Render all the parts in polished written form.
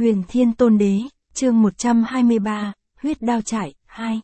Huyền Thiên Tôn Đế, chương 123, huyết đao trải, 2.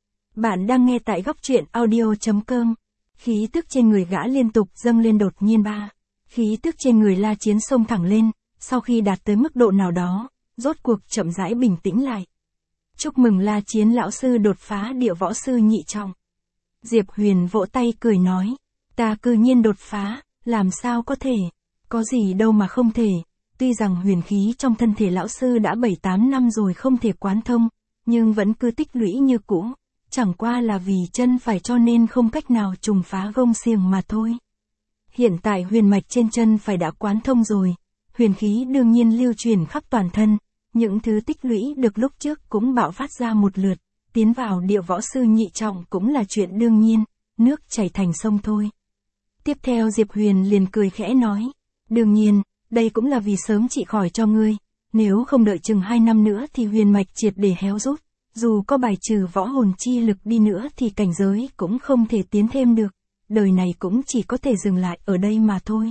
Bạn đang nghe tại góc truyện audio.com. Khí tức trên người gã liên tục dâng lên đột nhiên ba. Khí tức trên người La Chiến xông thẳng lên, sau khi đạt tới mức độ nào đó, rốt cuộc chậm rãi bình tĩnh lại. Chúc mừng La Chiến lão sư đột phá địa võ sư nhị trọng. Diệp Huyền vỗ tay cười nói, ta cư nhiên đột phá, làm sao có thể, có gì đâu mà không thể. Tuy rằng huyền khí trong thân thể lão sư đã 7-8 năm rồi không thể quán thông, nhưng vẫn cứ tích lũy như cũ, chẳng qua là vì chân phải cho nên không cách nào trùng phá gông xiềng mà thôi. Hiện tại huyền mạch trên chân phải đã quán thông rồi, huyền khí đương nhiên lưu truyền khắp toàn thân, những thứ tích lũy được lúc trước cũng bạo phát ra một lượt, tiến vào địa võ sư nhị trọng cũng là chuyện đương nhiên, nước chảy thành sông thôi. Tiếp theo Diệp Huyền liền cười khẽ nói, đương nhiên, đây cũng là vì sớm trị khỏi cho ngươi, nếu không đợi chừng 2 năm nữa thì huyền mạch triệt để héo rút, dù có bài trừ võ hồn chi lực đi nữa thì cảnh giới cũng không thể tiến thêm được, đời này cũng chỉ có thể dừng lại ở đây mà thôi.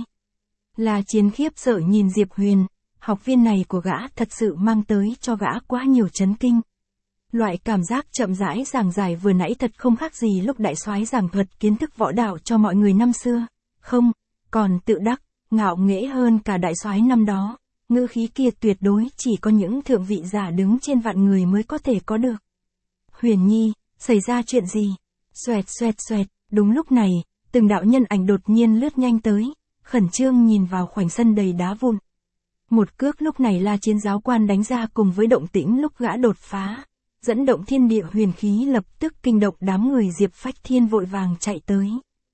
La Chiến khiếp sợ nhìn Diệp Huyền, học viên này của gã thật sự mang tới cho gã quá nhiều chấn kinh. Loại cảm giác chậm rãi giảng giải vừa nãy thật không khác gì lúc đại soái giảng thuật kiến thức võ đạo cho mọi người năm xưa, không, còn tự đắc, ngạo nghễ hơn cả đại soái năm đó, ngữ khí kia tuyệt đối chỉ có những thượng vị giả đứng trên vạn người mới có thể có được. Huyền Nhi, xảy ra chuyện gì? Xoẹt xoẹt xoẹt, đúng lúc này, từng đạo nhân ảnh đột nhiên lướt nhanh tới, khẩn trương nhìn vào khoảnh sân đầy đá vụn. Một cước lúc này La Chiến giáo quan đánh ra cùng với động tĩnh lúc gã đột phá, dẫn động thiên địa huyền khí lập tức kinh động đám người Diệp Phách Thiên vội vàng chạy tới.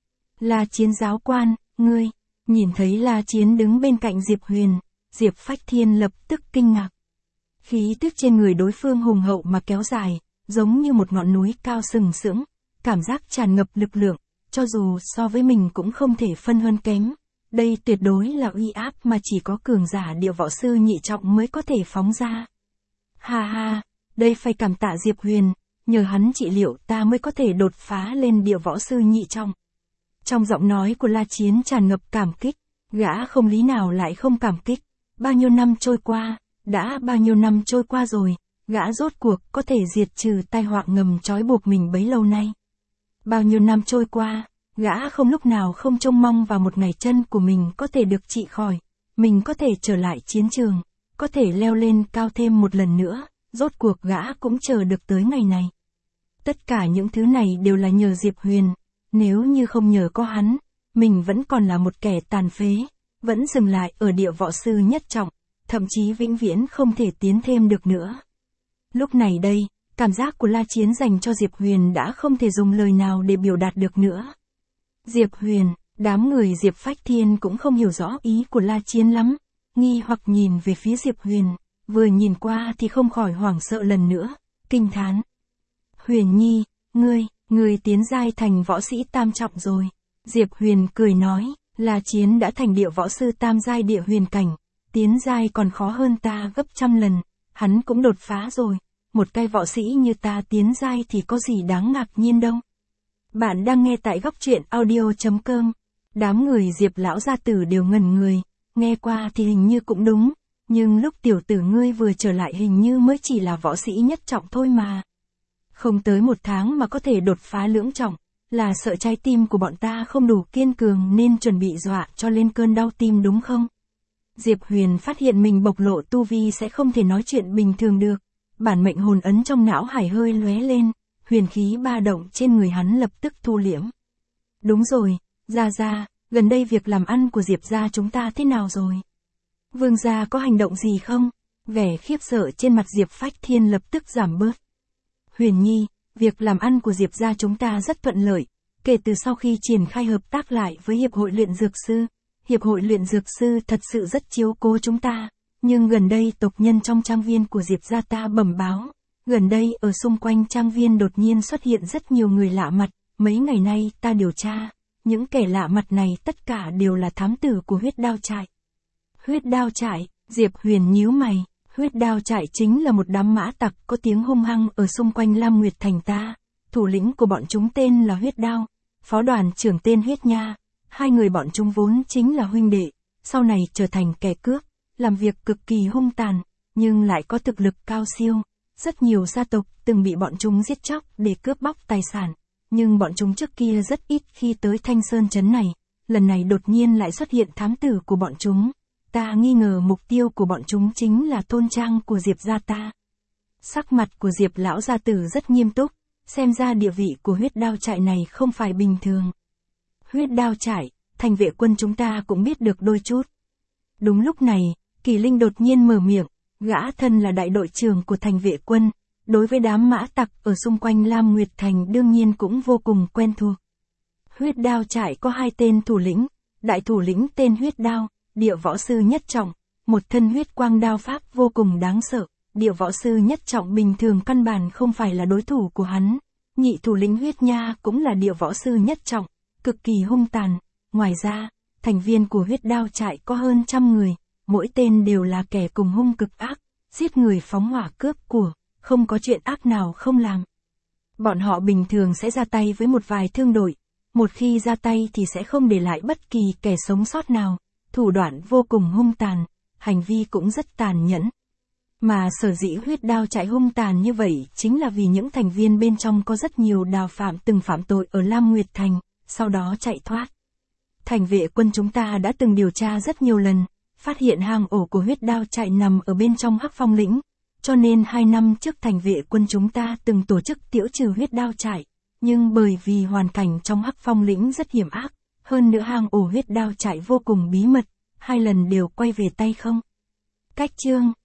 La Chiến giáo quan, ngươi, nhìn thấy La Chiến đứng bên cạnh Diệp Huyền, Diệp Phách Thiên lập tức kinh ngạc. Khí tức trên người đối phương hùng hậu mà kéo dài, giống như một ngọn núi cao sừng sững, cảm giác tràn ngập lực lượng, cho dù so với mình cũng không thể phân hơn kém. Đây tuyệt đối là uy áp mà chỉ có cường giả địa võ sư nhị trọng mới có thể phóng ra. Ha ha, đây phải cảm tạ Diệp Huyền, nhờ hắn trị liệu ta mới có thể đột phá lên địa võ sư nhị trọng. Trong giọng nói của La Chiến tràn ngập cảm kích, gã không lý nào lại không cảm kích. Bao nhiêu năm trôi qua, đã bao nhiêu năm trôi qua rồi, gã rốt cuộc có thể diệt trừ tai họa ngầm trói buộc mình bấy lâu nay. Bao nhiêu năm trôi qua, gã không lúc nào không trông mong vào một ngày chân của mình có thể được trị khỏi, mình có thể trở lại chiến trường, có thể leo lên cao thêm một lần nữa, rốt cuộc gã cũng chờ được tới ngày này. Tất cả những thứ này đều là nhờ Diệp Huyền, nếu như không nhờ có hắn, mình vẫn còn là một kẻ tàn phế, vẫn dừng lại ở địa võ sư nhất trọng, thậm chí vĩnh viễn không thể tiến thêm được nữa. Lúc này đây, cảm giác của La Chiến dành cho Diệp Huyền đã không thể dùng lời nào để biểu đạt được nữa. Diệp Huyền, đám người Diệp Phách Thiên cũng không hiểu rõ ý của La Chiến lắm, nghi hoặc nhìn về phía Diệp Huyền, vừa nhìn qua thì không khỏi hoảng sợ lần nữa, kinh thán. Huyền Nhi, ngươi tiến giai thành võ sĩ tam trọng rồi. Diệp Huyền cười nói, La Chiến đã thành địa võ sư tam giai địa huyền cảnh, tiến giai còn khó hơn ta gấp trăm lần, hắn cũng đột phá rồi, một cái võ sĩ như ta tiến giai thì có gì đáng ngạc nhiên đâu. Bạn đang nghe tại góc truyện audio.com. Đám người Diệp lão gia tử đều ngẩn người, nghe qua thì hình như cũng đúng, nhưng lúc tiểu tử ngươi vừa trở lại hình như mới chỉ là võ sĩ nhất trọng thôi mà. Không tới 1 tháng mà có thể đột phá lưỡng trọng, là sợ trái tim của bọn ta không đủ kiên cường nên chuẩn bị dọa cho lên cơn đau tim đúng không? Diệp Huyền phát hiện mình bộc lộ tu vi sẽ không thể nói chuyện bình thường được, bản mệnh hồn ấn trong não hải hơi lóe lên, huyền khí ba động trên người hắn lập tức thu liễm. Đúng rồi, gia, gần đây việc làm ăn của Diệp gia chúng ta thế nào rồi? Vương gia có hành động gì không? Vẻ khiếp sợ trên mặt Diệp Phách Thiên lập tức giảm bớt. Huyền Nhi, việc làm ăn của Diệp gia chúng ta rất thuận lợi, kể từ sau khi triển khai hợp tác lại với Hiệp hội luyện dược sư. Hiệp hội luyện dược sư thật sự rất chiếu cố chúng ta, nhưng gần đây tộc nhân trong trang viên của Diệp gia ta bẩm báo, gần đây ở xung quanh trang viên đột nhiên xuất hiện rất nhiều người lạ mặt, mấy ngày nay ta điều tra, những kẻ lạ mặt này tất cả đều là thám tử của huyết đao trại. Huyết đao trại, Diệp Huyền nhíu mày, huyết đao trại chính là một đám mã tặc có tiếng hung hăng ở xung quanh Lam Nguyệt Thành ta, thủ lĩnh của bọn chúng tên là Huyết Đao, phó đoàn trưởng tên Huyết Nha, hai người bọn chúng vốn chính là huynh đệ, sau này trở thành kẻ cướp, làm việc cực kỳ hung tàn, nhưng lại có thực lực cao siêu. Rất nhiều gia tộc từng bị bọn chúng giết chóc để cướp bóc tài sản, nhưng bọn chúng trước kia rất ít khi tới Thanh Sơn trấn này, lần này đột nhiên lại xuất hiện thám tử của bọn chúng. Ta nghi ngờ mục tiêu của bọn chúng chính là thôn trang của Diệp gia ta. Sắc mặt của Diệp lão gia tử rất nghiêm túc, xem ra địa vị của huyết đao trại này không phải bình thường. Huyết đao trại, thành vệ quân chúng ta cũng biết được đôi chút. Đúng lúc này, Kỳ Linh đột nhiên mở miệng, gã thân là đại đội trưởng của thành vệ quân, đối với đám mã tặc ở xung quanh Lam Nguyệt Thành đương nhiên cũng vô cùng quen thuộc. Huyết đao trại có 2 tên thủ lĩnh, đại thủ lĩnh tên Huyết Đao, địa võ sư nhất trọng, một thân huyết quang đao pháp vô cùng đáng sợ, địa võ sư nhất trọng bình thường căn bản không phải là đối thủ của hắn. Nhị thủ lĩnh Huyết Nha cũng là địa võ sư nhất trọng, cực kỳ hung tàn. Ngoài ra, thành viên của huyết đao trại có hơn 100 người, mỗi tên đều là kẻ cùng hung cực ác, giết người phóng hỏa cướp của, không có chuyện ác nào không làm. Bọn họ bình thường sẽ ra tay với một vài thương đội, một khi ra tay thì sẽ không để lại bất kỳ kẻ sống sót nào, thủ đoạn vô cùng hung tàn, hành vi cũng rất tàn nhẫn. Mà sở dĩ huyết đao trại hung tàn như vậy chính là vì những thành viên bên trong có rất nhiều đào phạm từng phạm tội ở Lam Nguyệt Thành, sau đó chạy thoát. Thành vệ quân chúng ta đã từng điều tra rất nhiều lần, phát hiện hang ổ của huyết đao trại nằm ở bên trong Hắc Phong lĩnh, cho nên 2 năm trước thành vệ quân chúng ta từng tổ chức tiễu trừ huyết đao trại, nhưng bởi vì hoàn cảnh trong Hắc Phong lĩnh rất hiểm ác, hơn nữa hang ổ huyết đao trại vô cùng bí mật, 2 lần đều quay về tay không. Cách chương